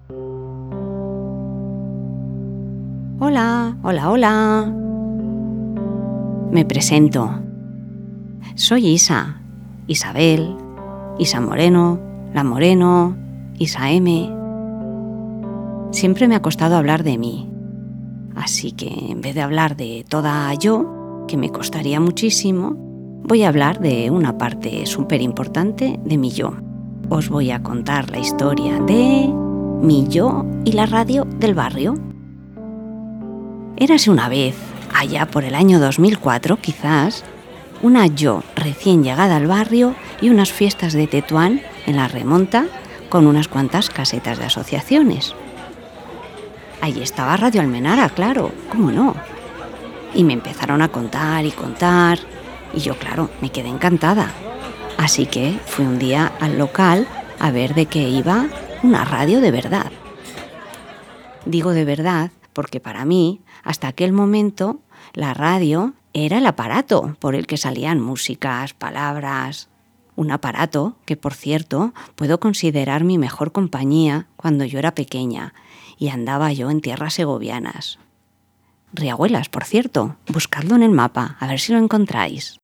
Hola, hola, hola. Me presento. Soy Isa, Isabel, Isa Moreno, La Moreno, Isa M. Siempre me ha costado hablar de mí. Así que en vez de hablar de toda yo, que me costaría muchísimo, voy a hablar de una parte súper importante de mi yo. Os voy a contar la historia de mi yo y la radio del barrio. Érase una vez, allá por el año 2004 quizás, una yo recién llegada al barrio y unas fiestas de Tetuán en la remonta con unas cuantas casetas de asociaciones. Allí estaba Radio Almenara, claro, ¿cómo no? Y me empezaron a contar y yo, claro, me quedé encantada. Así que fui un día al local a ver de qué iba una radio de verdad. Digo de verdad porque para mí, hasta aquel momento, la radio era el aparato por el que salían músicas, palabras. Un aparato que, por cierto, puedo considerar mi mejor compañía cuando yo era pequeña y andaba yo en tierras segovianas. Riahuelas, por cierto, buscadlo en el mapa, a ver si lo encontráis.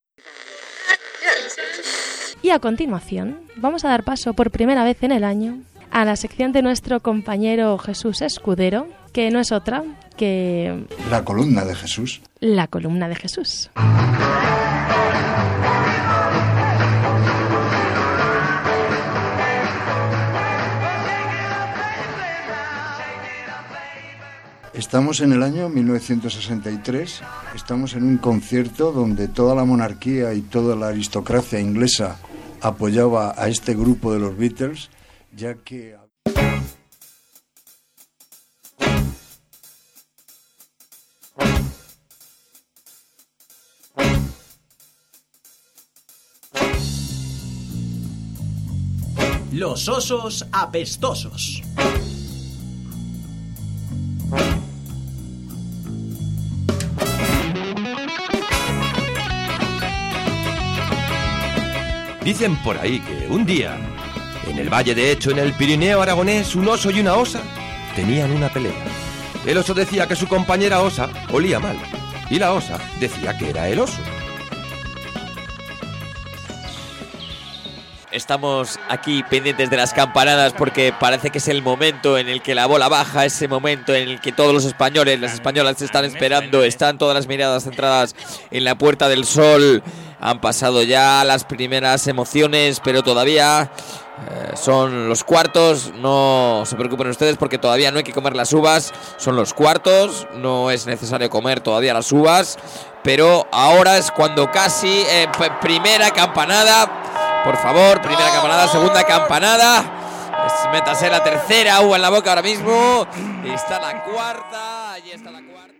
Y a continuación, vamos a dar paso por primera vez en el año a la sección de nuestro compañero Jesús Escudero, que no es otra que... La columna de Jesús. La columna de Jesús. Estamos en el año 1963, estamos en un concierto donde toda la monarquía y toda la aristocracia inglesa apoyaba a este grupo de los Beatles, ya que... Los osos apestosos. Dicen por ahí que un día, en el Valle de Hecho, en el Pirineo aragonés, un oso y una osa tenían una pelea. El oso decía que su compañera osa olía mal, y la osa decía que era el oso. Estamos aquí pendientes de las campanadas porque parece que es el momento en el que la bola baja, ese momento en el que todos los españoles, las españolas se están esperando, están todas las miradas centradas en la Puerta del Sol. Han pasado ya las primeras emociones, pero todavía son los cuartos. No se preocupen ustedes porque todavía no hay que comer las uvas. Son los cuartos, no es necesario comer todavía las uvas. Pero ahora es cuando casi primera campanada. Por favor, primera campanada, segunda campanada. Métase la tercera uva en la boca ahora mismo. Y está la cuarta, allí está la cuarta.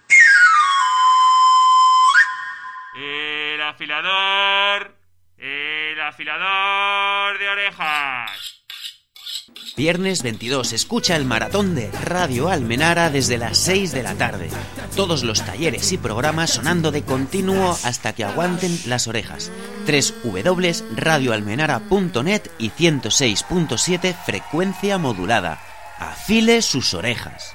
El afilador de orejas. Viernes 22, escucha el maratón de Radio Almenara desde las 6 de la tarde. Todos los talleres y programas sonando de continuo hasta que aguanten las orejas. www.radioalmenara.net y 106.7 frecuencia modulada. Afile sus orejas.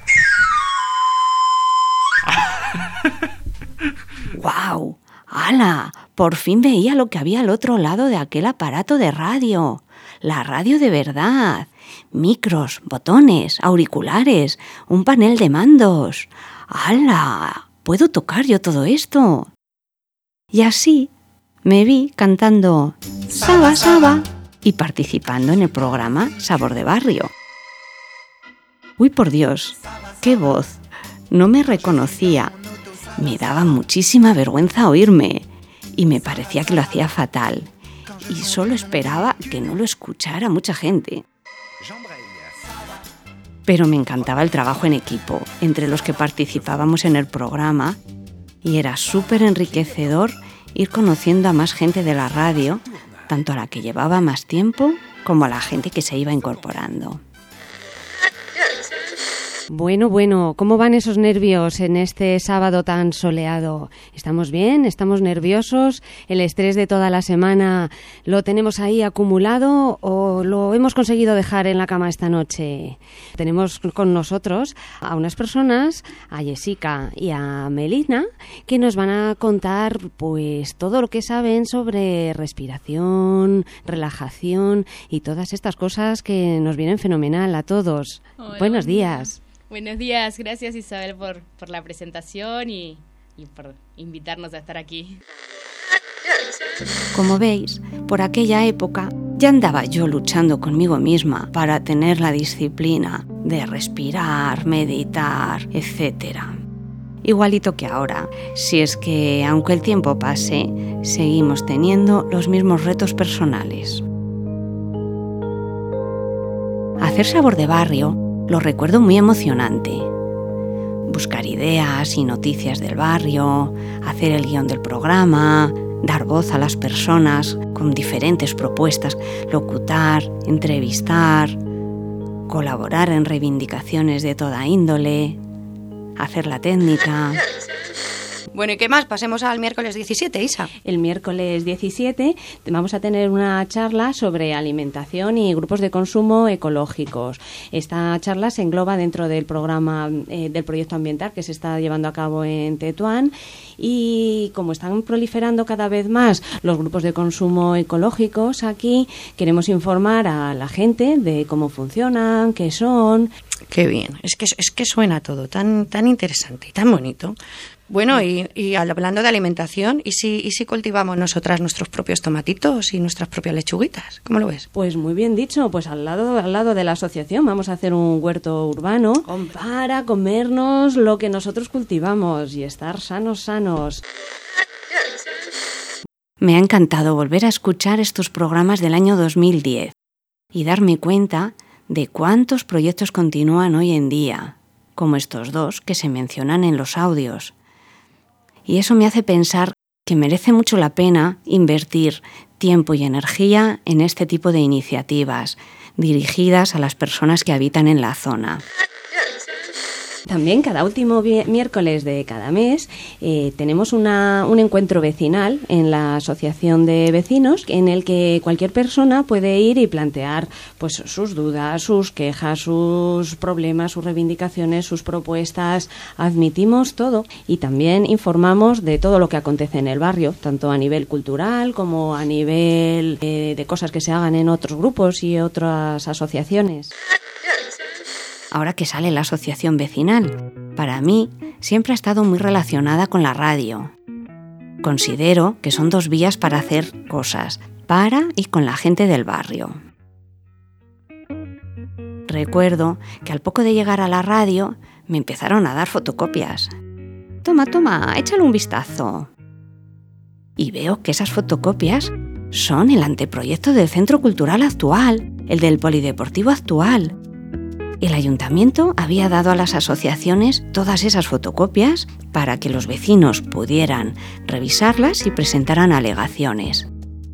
¡Guau! ¡Hala! Por fin veía lo que había al otro lado de aquel aparato de radio. La radio de verdad. Micros, botones, auriculares, un panel de mandos. ¡Hala! ¿Puedo tocar yo todo esto? Y así me vi cantando Saba, Saba y participando en el programa Sabor de Barrio. ¡Uy, por Dios! ¡Qué voz! No me reconocía. Me daba muchísima vergüenza oírme y me parecía que lo hacía fatal. Y solo esperaba que no lo escuchara mucha gente. Pero me encantaba el trabajo en equipo, entre los que participábamos en el programa, y era súper enriquecedor ir conociendo a más gente de la radio, tanto a la que llevaba más tiempo como a la gente que se iba incorporando. Bueno, ¿cómo van esos nervios en este sábado tan soleado? ¿Estamos bien? ¿Estamos nerviosos? ¿El estrés de toda la semana lo tenemos ahí acumulado o lo hemos conseguido dejar en la cama esta noche? Tenemos con nosotros a unas personas, a Jessica y a Melina, que nos van a contar pues todo lo que saben sobre respiración, relajación y todas estas cosas que nos vienen fenomenal a todos. Hola, Buenos días. Buenos días, gracias Isabel por la presentación y por invitarnos a estar aquí. Como veis, por aquella época ya andaba yo luchando conmigo misma para tener la disciplina de respirar, meditar, etc. Igualito que ahora, si es que, aunque el tiempo pase, seguimos teniendo los mismos retos personales. Hacer Sabor de Barrio lo recuerdo muy emocionante. Buscar ideas y noticias del barrio, hacer el guión del programa, dar voz a las personas con diferentes propuestas, locutar, entrevistar, colaborar en reivindicaciones de toda índole, hacer la técnica. Bueno, ¿y qué más? Pasemos al miércoles 17, Isa. El miércoles 17 vamos a tener una charla sobre alimentación y grupos de consumo ecológicos. Esta charla se engloba dentro del programa del proyecto ambiental que se está llevando a cabo en Tetuán, y como están proliferando cada vez más los grupos de consumo ecológicos aquí, queremos informar a la gente de cómo funcionan, qué son. Qué bien, es que suena todo tan interesante y tan bonito. Bueno, y hablando de alimentación, ¿y si cultivamos nosotras nuestros propios tomatitos y nuestras propias lechuguitas? ¿Cómo lo ves? Pues muy bien dicho, pues al lado de la asociación vamos a hacer un huerto urbano para comernos lo que nosotros cultivamos y estar sanos. Me ha encantado volver a escuchar estos programas del año 2010 y darme cuenta de cuántos proyectos continúan hoy en día, como estos dos que se mencionan en los audios. Y eso me hace pensar que merece mucho la pena invertir tiempo y energía en este tipo de iniciativas dirigidas a las personas que habitan en la zona. También cada último miércoles de cada mes tenemos un encuentro vecinal en la asociación de vecinos en el que cualquier persona puede ir y plantear pues sus dudas, sus quejas, sus problemas, sus reivindicaciones, sus propuestas. Admitimos todo y también informamos de todo lo que acontece en el barrio, tanto a nivel cultural como a nivel de cosas que se hagan en otros grupos y otras asociaciones. Ahora que sale la asociación vecinal, para mí siempre ha estado muy relacionada con la radio. Considero que son dos vías para hacer cosas, para y con la gente del barrio. Recuerdo que al poco de llegar a la radio me empezaron a dar fotocopias. Toma, échale un vistazo. Y veo que esas fotocopias son el anteproyecto del Centro Cultural actual, el del Polideportivo actual. El ayuntamiento había dado a las asociaciones todas esas fotocopias para que los vecinos pudieran revisarlas y presentaran alegaciones.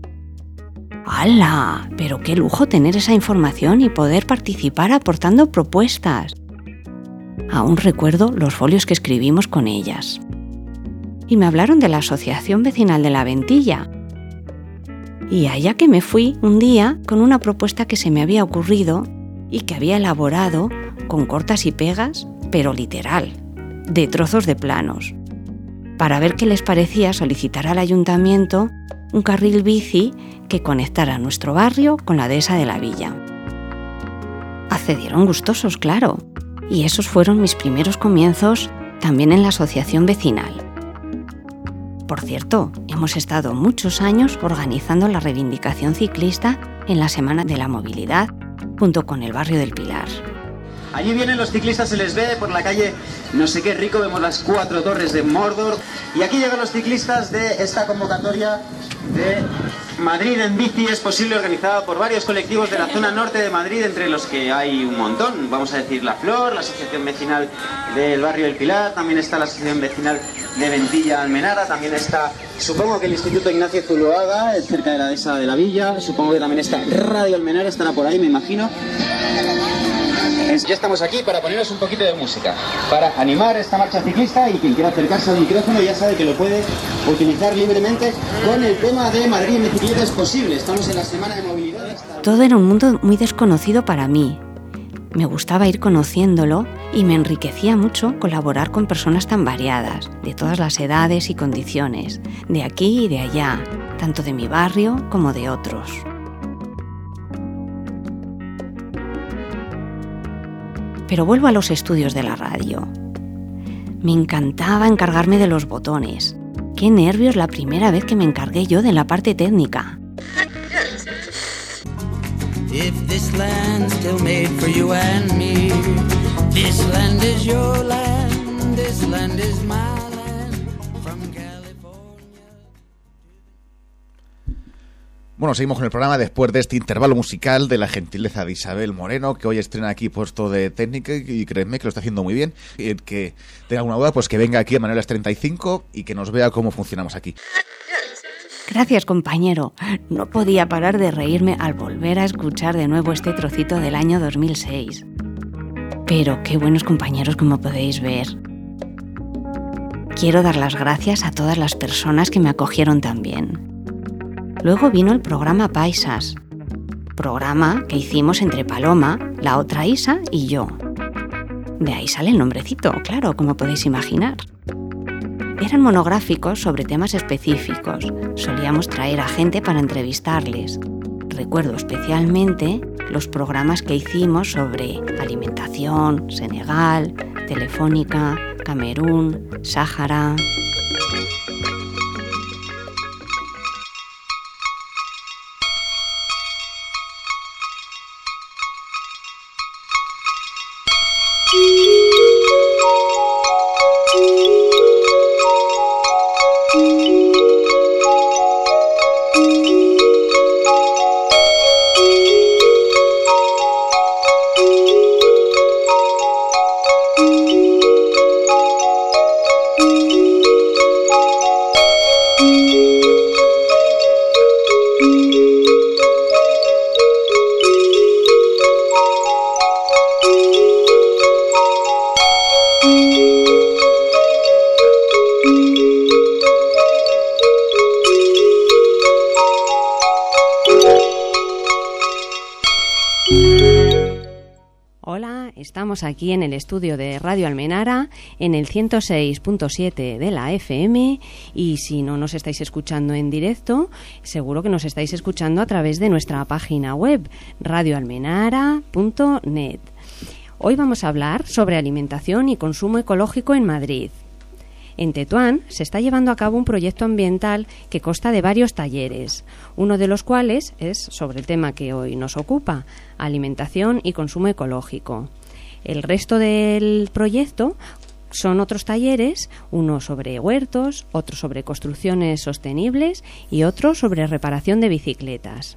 ¡Hala! Pero qué lujo tener esa información y poder participar aportando propuestas. Aún recuerdo los folios que escribimos con ellas. Y me hablaron de la Asociación Vecinal de la Ventilla. Y allá que me fui un día con una propuesta que se me había ocurrido y que había elaborado con cortas y pegas, pero literal, de trozos de planos, para ver qué les parecía solicitar al ayuntamiento un carril bici que conectara nuestro barrio con la dehesa de la villa. Accedieron gustosos, claro, y esos fueron mis primeros comienzos también en la asociación vecinal. Por cierto, hemos estado muchos años organizando la reivindicación ciclista en la Semana de la Movilidad, junto con el barrio del Pilar. Allí vienen los ciclistas, se les ve por la calle no sé qué rico, vemos las 4 torres de Mordor. Y aquí llegan los ciclistas de esta convocatoria de Madrid en bici. Es posible, organizada por varios colectivos de la zona norte de Madrid, entre los que hay un montón. Vamos a decir La Flor, la Asociación Vecinal del Barrio del Pilar, también está la Asociación Vecinal de Ventilla Almenara, también está, supongo que el Instituto Ignacio Zuloaga, cerca de la dehesa de la villa, supongo que también está Radio Almenara, estará por ahí, me imagino. Ya estamos aquí para poneros un poquito de música, para animar esta marcha ciclista, y quien quiera acercarse al micrófono ya sabe que lo puede utilizar libremente con el tema de Madrid en bicicleta es posible. Estamos en la semana de movilidad. Todo era un mundo muy desconocido para mí. Me gustaba ir conociéndolo y me enriquecía mucho colaborar con personas tan variadas, de todas las edades y condiciones, de aquí y de allá, tanto de mi barrio como de otros. Pero vuelvo a los estudios de la radio. Me encantaba encargarme de los botones. Qué nervios la primera vez que me encargué yo de la parte técnica. If this land's still made for you and me, this land is your land, this land is my land, from California. Bueno, seguimos con el programa después de este intervalo musical de la gentileza de Isabel Moreno, que hoy estrena aquí puesto de técnica y créeme que lo está haciendo muy bien. Y el que tenga alguna duda, pues que venga aquí a Manuelas 35 y que nos vea cómo funcionamos aquí. Gracias, compañero. No podía parar de reírme al volver a escuchar de nuevo este trocito del año 2006. Pero qué buenos compañeros, como podéis ver. Quiero dar las gracias a todas las personas que me acogieron tan bien. Luego vino el programa Paisas, programa que hicimos entre Paloma, la otra Isa y yo. De ahí sale el nombrecito, claro, como podéis imaginar. Eran monográficos sobre temas específicos. Solíamos traer a gente para entrevistarles. Recuerdo especialmente los programas que hicimos sobre alimentación, Senegal, Telefónica, Camerún, Sáhara. Estamos aquí en el estudio de Radio Almenara, en el 106.7 de la FM, y si no nos estáis escuchando en directo, seguro que nos estáis escuchando a través de nuestra página web, radioalmenara.net. Hoy vamos a hablar sobre alimentación y consumo ecológico en Madrid. En Tetuán se está llevando a cabo un proyecto ambiental que consta de varios talleres, uno de los cuales es sobre el tema que hoy nos ocupa, alimentación y consumo ecológico. El resto del proyecto son otros talleres, uno sobre huertos, otro sobre construcciones sostenibles y otro sobre reparación de bicicletas.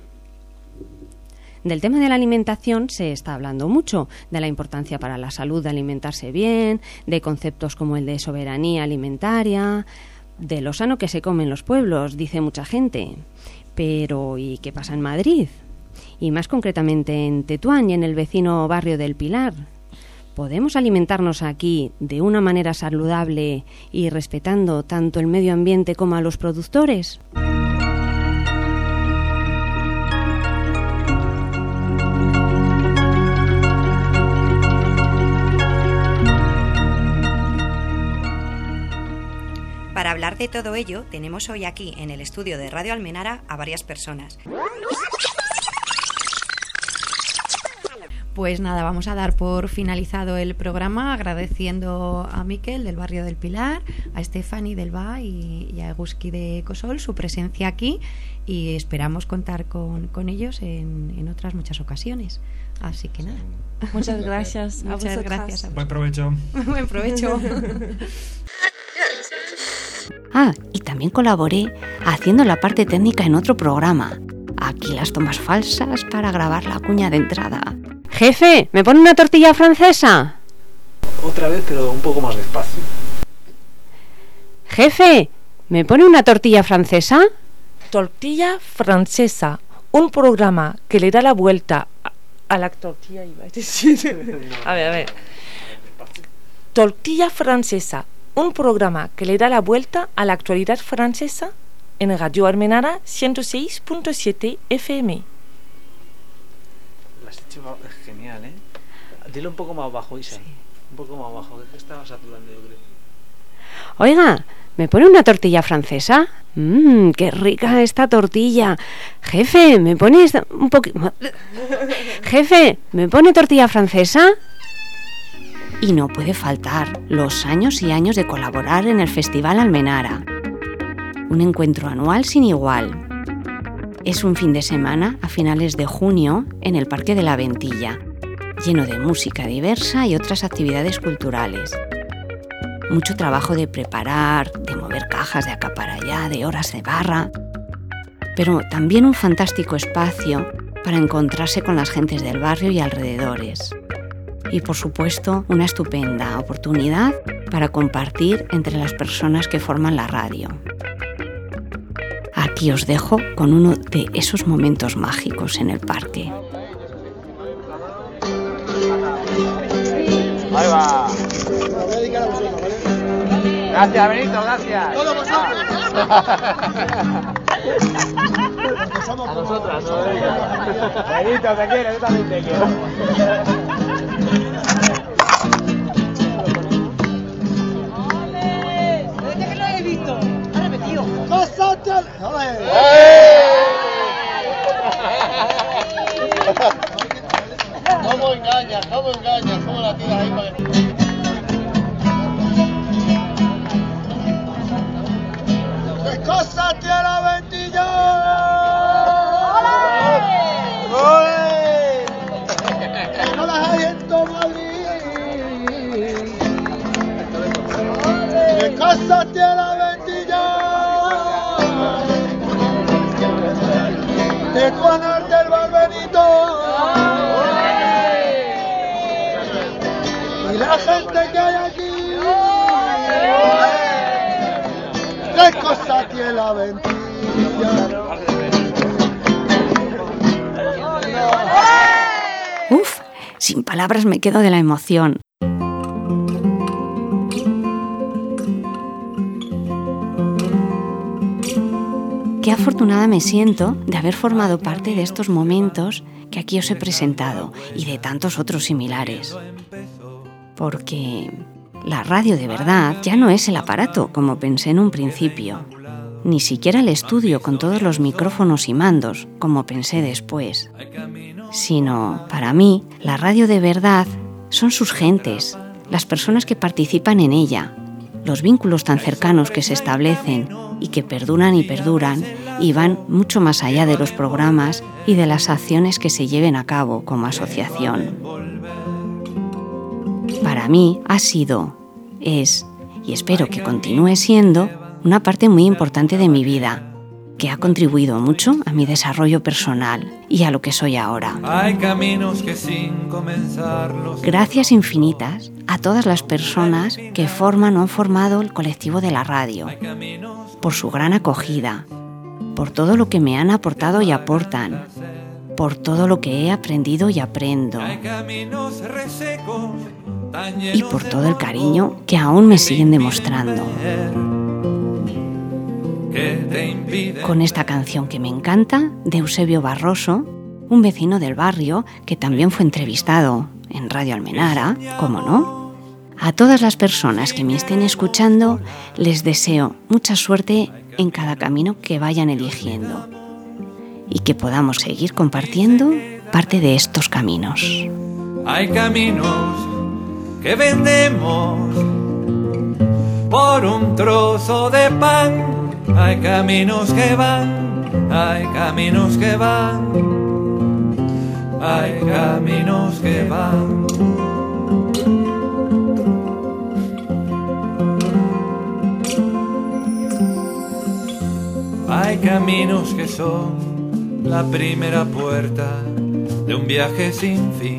Del tema de la alimentación se está hablando mucho, de la importancia para la salud de alimentarse bien, de conceptos como el de soberanía alimentaria, de lo sano que se come en los pueblos, dice mucha gente. Pero ¿y qué pasa en Madrid? Y más concretamente en Tetuán y en el vecino barrio del Pilar. ¿Podemos alimentarnos aquí de una manera saludable y respetando tanto el medio ambiente como a los productores? Para hablar de todo ello, tenemos hoy aquí en el estudio de Radio Almenara a varias personas. Pues nada, vamos a dar por finalizado el programa agradeciendo a Miquel del barrio del Pilar, a Estefani del BA y a Eguski de Cosol su presencia aquí, y esperamos contar con ellos en otras muchas ocasiones. Así que nada. Muchas gracias. Muchas gracias a vosotros. Buen provecho. Buen provecho. Ah, y también colaboré haciendo la parte técnica en otro programa. Aquí las tomas falsas para grabar la cuña de entrada. Jefe, ¿me pone una tortilla francesa? Otra vez, pero un poco más despacio. Jefe, ¿me pone una tortilla francesa? Tortilla francesa, un programa que le da la vuelta a la tortilla, iba a decir. A ver. Tortilla Francesa, un programa que le da la vuelta a la actualidad francesa en Radio Almenara 106.7 FM. Lo has hecho genial, ¿eh? Dilo un poco más bajo, Isa. Sí. Un poco más bajo, que estabas saturando, yo creo. Oiga, ¿me pone una tortilla francesa? ¡Qué rica esta tortilla! Jefe, ¿me pone un poquito... Jefe, ¿me pone tortilla francesa? Y no puede faltar los años y años de colaborar en el Festival Almenara. Un encuentro anual sin igual. Es un fin de semana a finales de junio en el Parque de la Ventilla, lleno de música diversa y otras actividades culturales. Mucho trabajo de preparar, de mover cajas de acá para allá, de horas de barra, pero también un fantástico espacio para encontrarse con las gentes del barrio y alrededores. Y por supuesto, una estupenda oportunidad para compartir entre las personas que forman la radio. Aquí os dejo con uno de esos momentos mágicos en el parque. Ahí va. Gracias, Benito, gracias. Todos vosotros. A nosotras, no lo digas. Benito, te quiero, yo también te quiero. Desde que lo he visto. Ha repetido. ¿Cómo engañas? ¿Cómo la tiras ahí para que... ¡Qué cosa tiene la Ventilla! ¡Ole! ¡Que no las hay en todo Madrid! ¡Qué cosa tiene la Ventilla! ¡De Juan del Barbenito! ¡Y la gente que hay aquí! ¡Qué cosa tiene la Ventilla! Uf, sin palabras me quedo de la emoción. Qué afortunada me siento de haber formado parte de estos momentos que aquí os he presentado y de tantos otros similares. Porque la radio de verdad ya no es el aparato, como pensé en un principio, ni siquiera el estudio con todos los micrófonos y mandos, como pensé después, sino, para mí, la radio de verdad son sus gentes, las personas que participan en ella, los vínculos tan cercanos que se establecen y que perduran y van mucho más allá de los programas y de las acciones que se lleven a cabo como asociación. Para mí ha sido, es y espero que continúe siendo una parte muy importante de mi vida, que ha contribuido mucho a mi desarrollo personal y a lo que soy ahora. Hay caminos que sin comenzarlos. Gracias infinitas a todas las personas que forman o han formado el colectivo de la radio, por su gran acogida, por todo lo que me han aportado y aportan, por todo lo que he aprendido y aprendo, y por todo el cariño que aún me siguen demostrando. Con esta canción que me encanta, de Eusebio Barroso, un vecino del barrio que también fue entrevistado en Radio Almenara, ¿cómo no? A todas las personas que me estén escuchando, les deseo mucha suerte en cada camino que vayan eligiendo y que podamos seguir compartiendo parte de estos caminos. Hay caminos que vendemos por un trozo de pan. Hay caminos que van, hay caminos que van, hay caminos que van. Hay caminos que son la primera puerta de un viaje sin fin.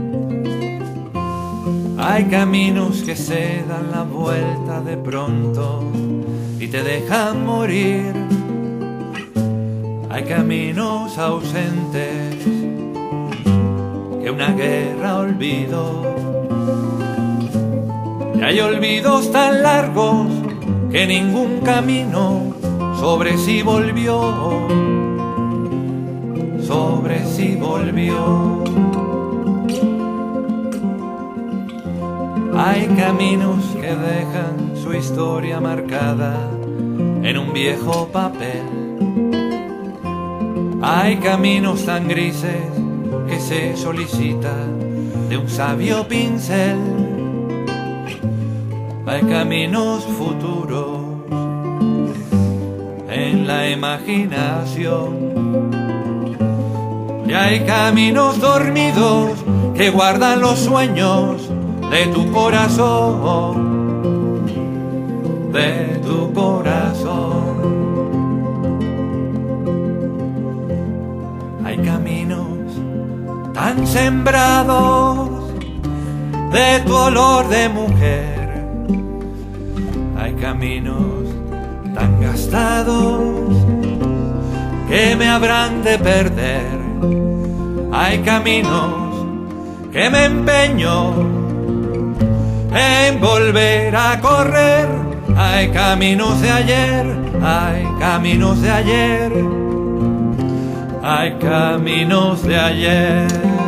Hay caminos que se dan la vuelta de pronto y te dejan morir. Hay caminos ausentes que una guerra olvido. Y hay olvidos tan largos que ningún camino sobre sí volvió, sobre sí volvió. Hay caminos que dejan su historia marcada en un viejo papel. Hay caminos tan grises que se solicita de un sabio pincel. Hay caminos futuros en la imaginación. Y hay caminos dormidos que guardan los sueños de tu corazón, de tu corazón. Hay caminos tan sembrados de tu olor de mujer. Hay caminos tan gastados que me habrán de perder. Hay caminos que me empeño en volver a correr. Hay caminos de ayer, hay caminos de ayer, hay caminos de ayer.